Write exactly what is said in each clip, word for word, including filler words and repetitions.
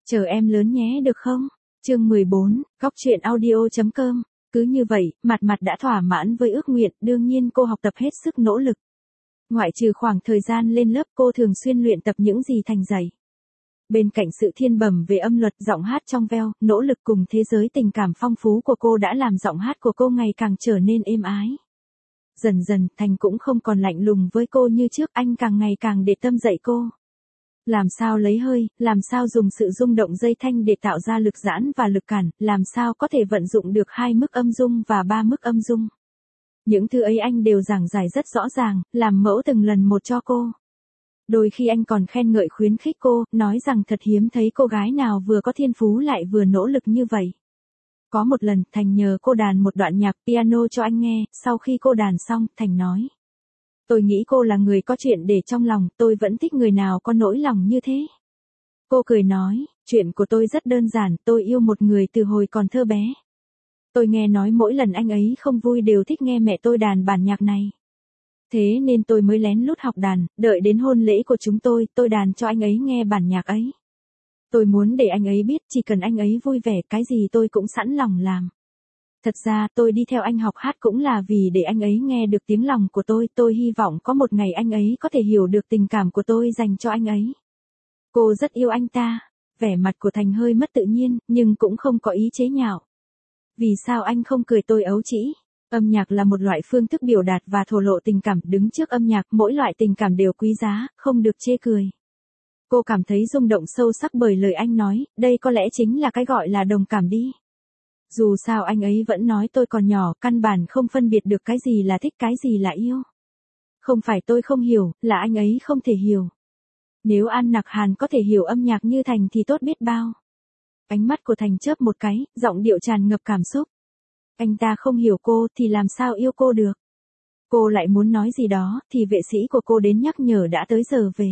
Chờ em lớn nhé được không? Chương mười bốn, góc truyện audio chấm com. Cứ như vậy, Mạt Mạt đã thỏa mãn với ước nguyện, đương nhiên cô học tập hết sức nỗ lực. Ngoại trừ khoảng thời gian lên lớp, cô thường xuyên luyện tập những gì Thành dạy. Bên cạnh sự thiên bẩm về âm luật, giọng hát trong veo, nỗ lực cùng thế giới tình cảm phong phú của cô đã làm giọng hát của cô ngày càng trở nên êm ái. Dần dần, Thành cũng không còn lạnh lùng với cô như trước, anh càng ngày càng để tâm dạy cô. Làm sao lấy hơi, làm sao dùng sự rung động dây thanh để tạo ra lực giãn và lực cản, làm sao có thể vận dụng được hai mức âm dung và ba mức âm dung. Những thứ ấy anh đều giảng giải rất rõ ràng, làm mẫu từng lần một cho cô. Đôi khi anh còn khen ngợi khuyến khích cô, nói rằng thật hiếm thấy cô gái nào vừa có thiên phú lại vừa nỗ lực như vậy. Có một lần, Thành nhờ cô đàn một đoạn nhạc piano cho anh nghe, sau khi cô đàn xong, Thành nói. Tôi nghĩ cô là người có chuyện để trong lòng, tôi vẫn thích người nào có nỗi lòng như thế. Cô cười nói, chuyện của tôi rất đơn giản, tôi yêu một người từ hồi còn thơ bé. Tôi nghe nói mỗi lần anh ấy không vui đều thích nghe mẹ tôi đàn bản nhạc này. Thế nên tôi mới lén lút học đàn, đợi đến hôn lễ của chúng tôi, tôi đàn cho anh ấy nghe bản nhạc ấy. Tôi muốn để anh ấy biết, chỉ cần anh ấy vui vẻ, cái gì tôi cũng sẵn lòng làm. Thật ra tôi đi theo anh học hát cũng là vì để anh ấy nghe được tiếng lòng của tôi, tôi hy vọng có một ngày anh ấy có thể hiểu được tình cảm của tôi dành cho anh ấy. Cô rất yêu anh ta, vẻ mặt của Thành hơi mất tự nhiên, nhưng cũng không có ý chế nhạo. Vì sao anh không cười, tôi ấu trĩ? Âm nhạc là một loại phương thức biểu đạt và thổ lộ tình cảm, đứng trước âm nhạc, mỗi loại tình cảm đều quý giá, không được chê cười. Cô cảm thấy rung động sâu sắc bởi lời anh nói, đây có lẽ chính là cái gọi là đồng cảm đi. Dù sao anh ấy vẫn nói tôi còn nhỏ, căn bản không phân biệt được cái gì là thích, cái gì là yêu. Không phải tôi không hiểu, là anh ấy không thể hiểu. Nếu An Nặc Hàn có thể hiểu âm nhạc như Thành thì tốt biết bao. Ánh mắt của Thành chớp một cái, giọng điệu tràn ngập cảm xúc. Anh ta không hiểu cô thì làm sao yêu cô được. Cô lại muốn nói gì đó thì vệ sĩ của cô đến nhắc nhở đã tới giờ về.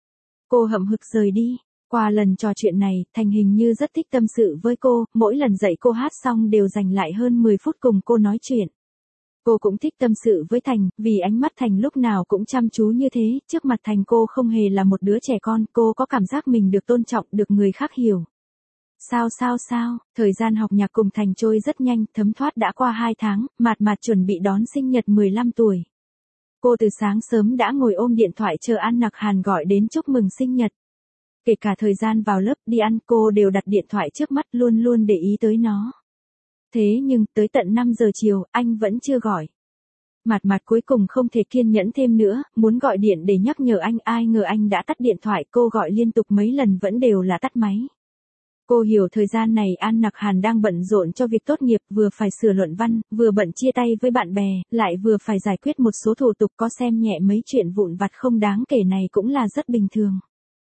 Cô hậm hực rời đi. Qua lần trò chuyện này, Thành hình như rất thích tâm sự với cô, mỗi lần dạy cô hát xong đều dành lại hơn mười phút cùng cô nói chuyện. Cô cũng thích tâm sự với Thành, vì ánh mắt Thành lúc nào cũng chăm chú như thế, trước mặt Thành cô không hề là một đứa trẻ con, cô có cảm giác mình được tôn trọng, được người khác hiểu. Sao sao sao, thời gian học nhạc cùng Thành trôi rất nhanh, thấm thoát đã qua hai tháng, Mạt Mạt chuẩn bị đón sinh nhật mười lăm tuổi. Cô từ sáng sớm đã ngồi ôm điện thoại chờ An Nặc Hàn gọi đến chúc mừng sinh nhật. Kể cả thời gian vào lớp, đi ăn, cô đều đặt điện thoại trước mắt, luôn luôn để ý tới nó. Thế nhưng, tới tận năm giờ chiều, anh vẫn chưa gọi. Mạt Mạt cuối cùng không thể kiên nhẫn thêm nữa, muốn gọi điện để nhắc nhở anh, ai ngờ anh đã tắt điện thoại, cô gọi liên tục mấy lần vẫn đều là tắt máy. Cô hiểu thời gian này An Nặc Hàn đang bận rộn cho việc tốt nghiệp, vừa phải sửa luận văn, vừa bận chia tay với bạn bè, lại vừa phải giải quyết một số thủ tục, có xem nhẹ mấy chuyện vụn vặt không đáng kể này cũng là rất bình thường.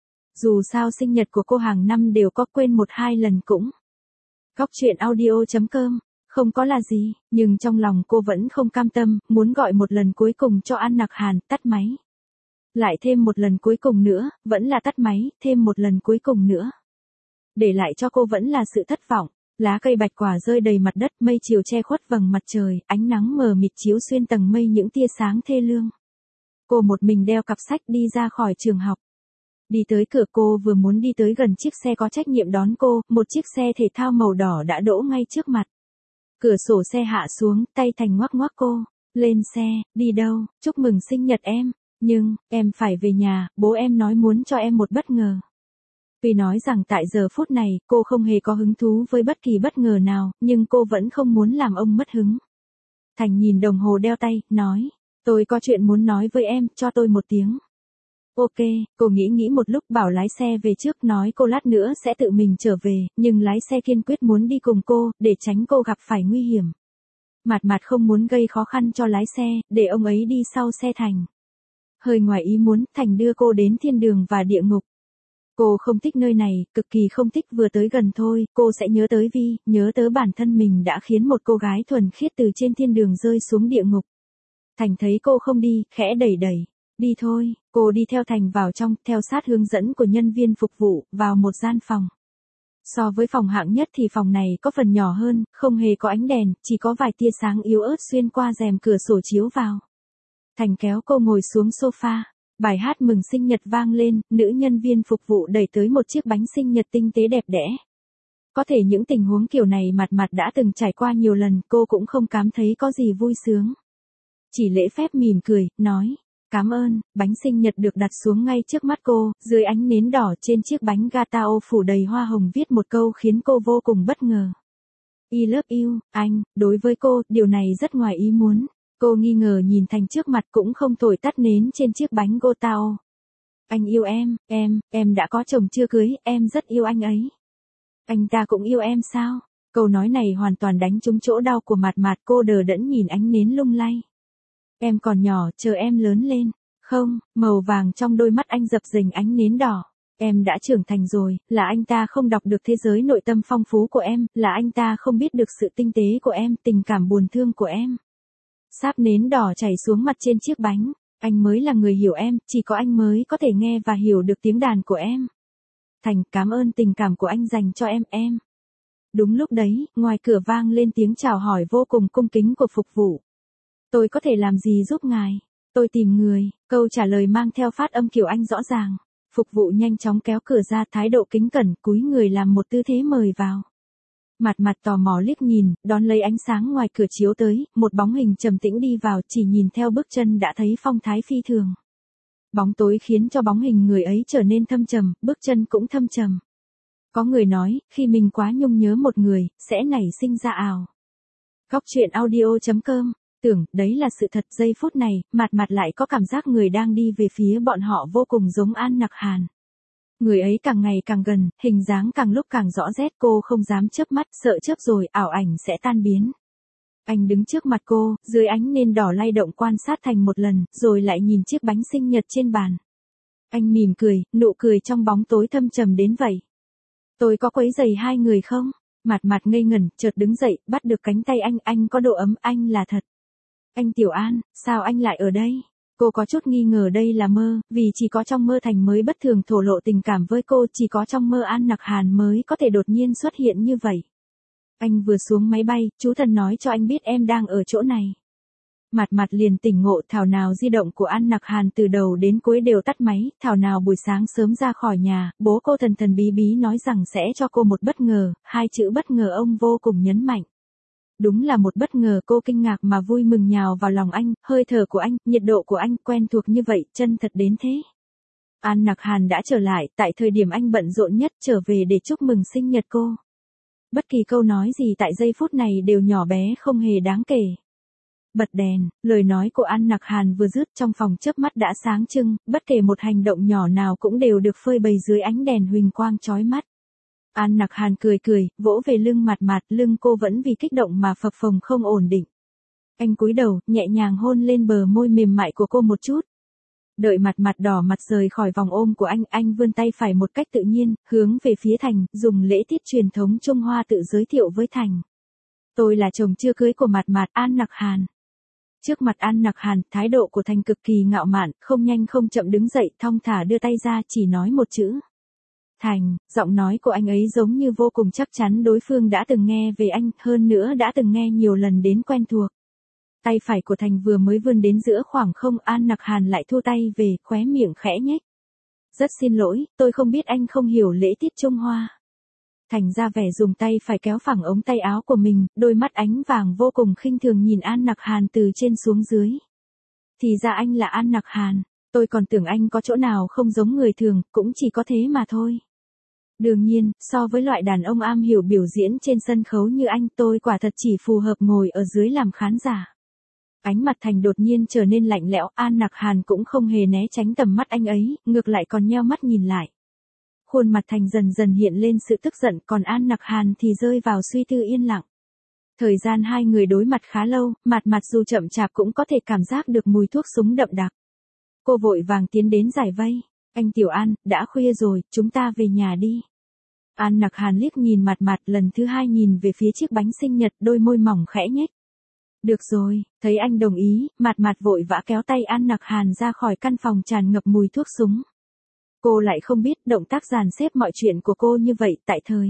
Dù sao sinh nhật của cô hàng năm đều có, quên một hai lần cũng. Góc truyện audio chấm com, không có là gì, nhưng trong lòng cô vẫn không cam tâm, muốn gọi một lần cuối cùng cho An Nặc Hàn, tắt máy. Lại thêm một lần cuối cùng nữa, vẫn là tắt máy, thêm một lần cuối cùng nữa. Để lại cho cô vẫn là sự thất vọng, lá cây bạch quả rơi đầy mặt đất, mây chiều che khuất vầng mặt trời, ánh nắng mờ mịt chiếu xuyên tầng mây những tia sáng thê lương. Cô một mình đeo cặp sách đi ra khỏi trường học. Đi tới cửa, cô vừa muốn đi tới gần chiếc xe có trách nhiệm đón cô, một chiếc xe thể thao màu đỏ đã đỗ ngay trước mặt. Cửa sổ xe hạ xuống, tay Thành ngoắc ngoắc cô, lên xe, đi đâu, chúc mừng sinh nhật em, nhưng, em phải về nhà, bố em nói muốn cho em một bất ngờ. Tuy nói rằng tại giờ phút này, cô không hề có hứng thú với bất kỳ bất ngờ nào, nhưng cô vẫn không muốn làm ông mất hứng. Thành nhìn đồng hồ đeo tay, nói, tôi có chuyện muốn nói với em, cho tôi một tiếng. Ok, cô nghĩ nghĩ một lúc bảo lái xe về trước, nói cô lát nữa sẽ tự mình trở về, nhưng lái xe kiên quyết muốn đi cùng cô, để tránh cô gặp phải nguy hiểm. Mạt Mạt không muốn gây khó khăn cho lái xe, để ông ấy đi sau xe Thành. Hơi ngoài ý muốn, Thành đưa cô đến thiên đường và địa ngục. Cô không thích nơi này, cực kỳ không thích, vừa tới gần thôi, cô sẽ nhớ tới Vi, nhớ tới bản thân mình đã khiến một cô gái thuần khiết từ trên thiên đường rơi xuống địa ngục. Thành thấy cô không đi, khẽ đẩy đẩy. Đi thôi, cô đi theo Thành vào trong, theo sát hướng dẫn của nhân viên phục vụ, vào một gian phòng. So với phòng hạng nhất thì phòng này có phần nhỏ hơn, không hề có ánh đèn, chỉ có vài tia sáng yếu ớt xuyên qua rèm cửa sổ chiếu vào. Thành kéo cô ngồi xuống sofa. Bài hát mừng sinh nhật vang lên, nữ nhân viên phục vụ đẩy tới một chiếc bánh sinh nhật tinh tế đẹp đẽ. Có thể những tình huống kiểu này Mặt Mặt đã từng trải qua nhiều lần, cô cũng không cảm thấy có gì vui sướng. Chỉ lễ phép mỉm cười, nói, cảm ơn. Bánh sinh nhật được đặt xuống ngay trước mắt cô, dưới ánh nến đỏ trên chiếc bánh gatao phủ đầy hoa hồng viết một câu khiến cô vô cùng bất ngờ. I love you, anh. Đối với cô, điều này rất ngoài ý muốn. Cô nghi ngờ nhìn Thành trước mặt cũng không thổi tắt nến trên chiếc bánh gatao. Anh yêu em, em, em đã có chồng chưa cưới, em rất yêu anh ấy. Anh ta cũng yêu em sao? Câu nói này hoàn toàn đánh trúng chỗ đau của Mặt Mặt, cô đờ đẫn nhìn ánh nến lung lay. Em còn nhỏ, chờ em lớn lên. Không, màu vàng trong đôi mắt anh dập dềnh ánh nến đỏ. Em đã trưởng thành rồi, là anh ta không đọc được thế giới nội tâm phong phú của em, là anh ta không biết được sự tinh tế của em, tình cảm buồn thương của em. Sáp nến đỏ chảy xuống mặt trên chiếc bánh. Anh mới là người hiểu em, chỉ có anh mới có thể nghe và hiểu được tiếng đàn của em. Thành, cảm ơn tình cảm của anh dành cho em, em. Đúng lúc đấy, ngoài cửa vang lên tiếng chào hỏi vô cùng cung kính của phục vụ. Tôi có thể làm gì giúp ngài? Tôi tìm người. Câu trả lời mang theo phát âm kiểu Anh rõ ràng. Phục vụ nhanh chóng kéo cửa ra, thái độ kính cẩn, cúi người làm một tư thế mời vào. Mặt Mặt tò mò liếc nhìn, đón lấy ánh sáng ngoài cửa chiếu tới, một bóng hình trầm tĩnh đi vào, chỉ nhìn theo bước chân đã thấy phong thái phi thường. Bóng tối khiến cho bóng hình người ấy trở nên thâm trầm, bước chân cũng thâm trầm. Có người nói, khi mình quá nhung nhớ một người, sẽ nảy sinh ra ảo. Góc truyện audio chấm com. Tưởng, đấy là sự thật. Giây phút này, Mặt Mặt lại có cảm giác người đang đi về phía bọn họ vô cùng giống An Nặc Hàn. Người ấy càng ngày càng gần, hình dáng càng lúc càng rõ rét, cô không dám chớp mắt, sợ chớp rồi ảo ảnh sẽ tan biến. Anh đứng trước mặt cô, dưới ánh nến đỏ lay động quan sát Thành một lần, rồi lại nhìn chiếc bánh sinh nhật trên bàn. Anh mỉm cười, nụ cười trong bóng tối thâm trầm đến vậy. Tôi có quấy rầy hai người không? Mặt Mặt ngây ngẩn, chợt đứng dậy, bắt được cánh tay anh, anh có độ ấm, anh là thật. Anh Tiểu An, sao anh lại ở đây? Cô có chút nghi ngờ đây là mơ, vì chỉ có trong mơ Thành mới bất thường thổ lộ tình cảm với cô, chỉ có trong mơ An Nặc Hàn mới có thể đột nhiên xuất hiện như vậy. Anh vừa xuống máy bay, chú thần nói cho anh biết em đang ở chỗ này. Mặt Mặt liền tỉnh ngộ, thảo nào di động của An Nặc Hàn từ đầu đến cuối đều tắt máy, thảo nào buổi sáng sớm ra khỏi nhà, bố cô thần thần bí bí nói rằng sẽ cho cô một bất ngờ, hai chữ bất ngờ ông vô cùng nhấn mạnh. Đúng là một bất ngờ, cô kinh ngạc mà vui mừng nhào vào lòng anh, hơi thở của anh, nhiệt độ của anh quen thuộc như vậy, chân thật đến thế. An Nặc Hàn đã trở lại, tại thời điểm anh bận rộn nhất, trở về để chúc mừng sinh nhật cô. Bất kỳ câu nói gì tại giây phút này đều nhỏ bé không hề đáng kể. Bật đèn, lời nói của An Nặc Hàn vừa dứt, trong phòng chớp mắt đã sáng trưng, bất kể một hành động nhỏ nào cũng đều được phơi bày dưới ánh đèn huỳnh quang chói mắt. An Nặc Hàn cười cười, vỗ về lưng Mặt Mặt, lưng cô vẫn vì kích động mà phập phồng không ổn định. Anh cúi đầu, nhẹ nhàng hôn lên bờ môi mềm mại của cô một chút. Đợi Mặt Mặt đỏ mặt rời khỏi vòng ôm của anh, anh vươn tay phải một cách tự nhiên, hướng về phía Thành, dùng lễ tiết truyền thống Trung Hoa tự giới thiệu với Thành. Tôi là chồng chưa cưới của Mặt Mặt, An Nặc Hàn. Trước mặt An Nặc Hàn, thái độ của Thành cực kỳ ngạo mạn, không nhanh không chậm đứng dậy, thong thả đưa tay ra, chỉ nói một chữ. Thành, giọng nói của anh ấy giống như vô cùng chắc chắn đối phương đã từng nghe về anh, hơn nữa đã từng nghe nhiều lần đến quen thuộc. Tay phải của Thành vừa mới vươn đến giữa khoảng không, An Nặc Hàn lại thu tay về, khóe miệng khẽ nhếch. Rất xin lỗi, tôi không biết anh không hiểu lễ tiết Trung Hoa. Thành ra vẻ dùng tay phải kéo phẳng ống tay áo của mình, đôi mắt ánh vàng vô cùng khinh thường nhìn An Nặc Hàn từ trên xuống dưới. Thì ra anh là An Nặc Hàn, tôi còn tưởng anh có chỗ nào không giống người thường, cũng chỉ có thế mà thôi. Đương nhiên, so với loại đàn ông am hiểu biểu diễn trên sân khấu như anh, tôi quả thật chỉ phù hợp ngồi ở dưới làm khán giả. Ánh mặt Thành đột nhiên trở nên lạnh lẽo, An Nặc Hàn cũng không hề né tránh tầm mắt anh ấy, ngược lại còn nheo mắt nhìn lại. Khuôn mặt Thành dần dần hiện lên sự tức giận, còn An Nặc Hàn thì rơi vào suy tư yên lặng. Thời gian hai người đối mặt khá lâu, Mặt Mặt dù chậm chạp cũng có thể cảm giác được mùi thuốc súng đậm đặc. Cô vội vàng tiến đến giải vây. Anh Tiểu An, đã khuya rồi, chúng ta về nhà đi. An Nặc Hàn liếc nhìn Mặt Mặt, lần thứ hai nhìn về phía chiếc bánh sinh nhật, đôi môi mỏng khẽ nhếch. Được rồi, thấy anh đồng ý, Mặt Mặt vội vã kéo tay An Nặc Hàn ra khỏi căn phòng tràn ngập mùi thuốc súng. Cô lại không biết động tác dàn xếp mọi chuyện của cô như vậy tại thời.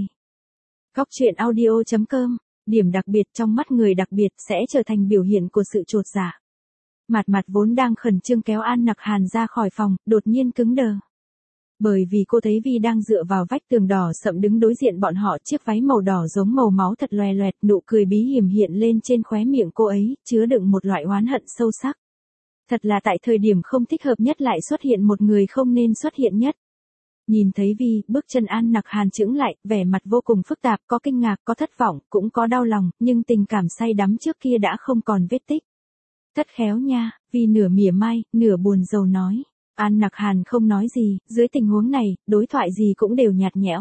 Góc truyện audio chấm com, điểm đặc biệt trong mắt người đặc biệt sẽ trở thành biểu hiện của sự chột dạ. Mạt Mạt vốn đang khẩn trương kéo An Nặc Hàn ra khỏi phòng, đột nhiên cứng đờ. Bởi vì cô thấy Vi đang dựa vào vách tường đỏ sậm đứng đối diện bọn họ, chiếc váy màu đỏ giống màu máu thật loè loẹt, nụ cười bí hiểm hiện lên trên khóe miệng cô ấy, chứa đựng một loại oán hận sâu sắc. Thật là tại thời điểm không thích hợp nhất lại xuất hiện một người không nên xuất hiện nhất. Nhìn thấy Vi, bước chân An Nặc Hàn chững lại, vẻ mặt vô cùng phức tạp, có kinh ngạc, có thất vọng, cũng có đau lòng, nhưng tình cảm say đắm trước kia đã không còn vết tích. Thất khéo nha, Vi nửa mỉa mai, nửa buồn rầu nói. An Nặc Hàn không nói gì, dưới tình huống này, đối thoại gì cũng đều nhạt nhẽo.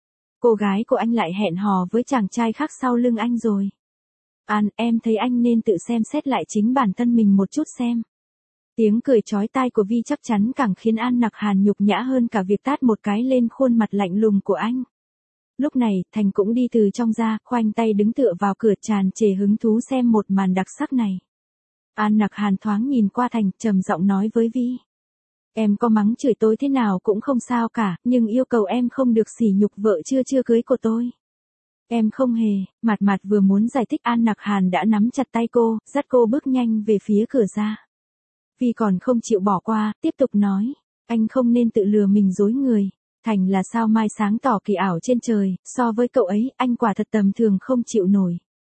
Cô gái của anh lại hẹn hò với chàng trai khác sau lưng anh rồi. An, em thấy anh nên tự xem xét lại chính bản thân mình một chút xem. Tiếng cười chói tai của Vi chắc chắn càng khiến An Nặc Hàn nhục nhã hơn cả việc tát một cái lên khuôn mặt lạnh lùng của anh. Lúc này, Thành cũng đi từ trong ra, khoanh tay đứng tựa vào cửa tràn trề hứng thú xem một màn đặc sắc này. An Nặc Hàn thoáng nhìn qua Thành, trầm giọng nói với Vi. Em có mắng chửi tôi thế nào cũng không sao cả, nhưng yêu cầu em không được sỉ nhục vợ chưa chưa cưới của tôi. Em không hề. Mạt Mạt vừa muốn giải thích, An Nặc Hàn đã nắm chặt tay cô, dắt cô bước nhanh về phía cửa ra. Vi còn không chịu bỏ qua, tiếp tục nói, anh không nên tự lừa mình dối người. Thành là sao mai sáng tỏ kỳ ảo trên trời, so với cậu ấy, anh quả thật tầm thường không chịu nổi.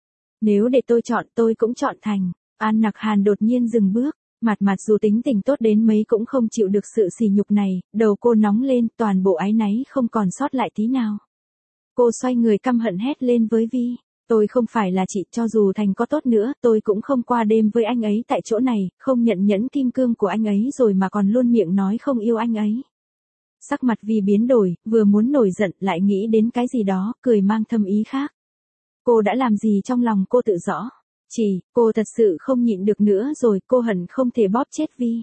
Nếu để tôi chọn, tôi cũng chọn Thành. An Nặc Hàn đột nhiên dừng bước. Mạt Mạt dù tính tình tốt đến mấy cũng không chịu được sự sỉ nhục này, đầu cô nóng lên, toàn bộ áy náy không còn sót lại tí nào. Cô xoay người căm hận hét lên với Vi, tôi không phải là chị, cho dù Thành có tốt nữa, tôi cũng không qua đêm với anh ấy tại chỗ này, không nhận nhẫn kim cương của anh ấy rồi mà còn luôn miệng nói không yêu anh ấy. Sắc mặt Vi biến đổi, vừa muốn nổi giận lại nghĩ đến cái gì đó, cười mang thâm ý khác. Cô đã làm gì trong lòng cô tự rõ. Chỉ, cô thật sự không nhịn được nữa rồi, cô hận không thể bóp chết Vi.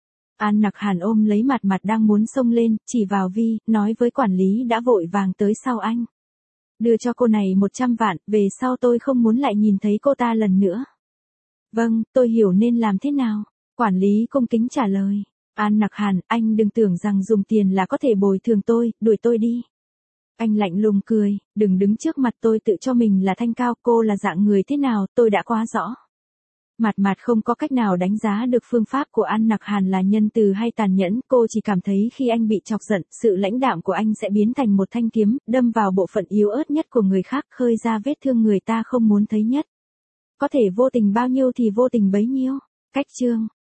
An Nặc Hàn ôm lấy Mạt Mạt đang muốn xông lên, chỉ vào Vi, nói với quản lý đã vội vàng tới sau anh. Đưa cho cô này một trăm vạn, về sau tôi không muốn lại nhìn thấy cô ta lần nữa. Vâng, tôi hiểu nên làm thế nào. Quản lý cung kính trả lời. An Nặc Hàn, anh đừng tưởng rằng dùng tiền là có thể bồi thường tôi, đuổi tôi đi. Anh lạnh lùng cười, đừng đứng trước mặt tôi tự cho mình là thanh cao, cô là dạng người thế nào, tôi đã quá rõ. Mạt Mạt không có cách nào đánh giá được phương pháp của An Nặc Hàn là nhân từ hay tàn nhẫn, cô chỉ cảm thấy khi anh bị chọc giận, sự lãnh đạm của anh sẽ biến thành một thanh kiếm, đâm vào bộ phận yếu ớt nhất của người khác, khơi ra vết thương người ta không muốn thấy nhất. Có thể vô tình bao nhiêu thì vô tình bấy nhiêu. Cách chương